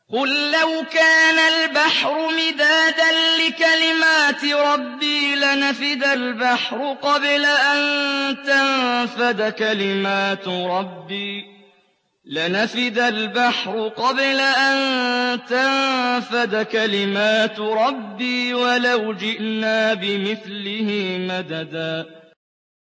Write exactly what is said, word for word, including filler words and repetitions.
قُل لَّوْ كَانَ الْبَحْرُ مِدَادًا لِّكَلِمَاتِ رَبِّي لَنَفِدَ الْبَحْرُ قَبْلَ أَن تَنفَدَ كَلِمَاتُ رَبِّي لَنَفِدَ الْبَحْرُ قَبْلَ أَن تَنفَدَ كَلِمَاتُ رَبِّي وَلَوْ جِئْنَا بِمِثْلِهِ مَدَدًا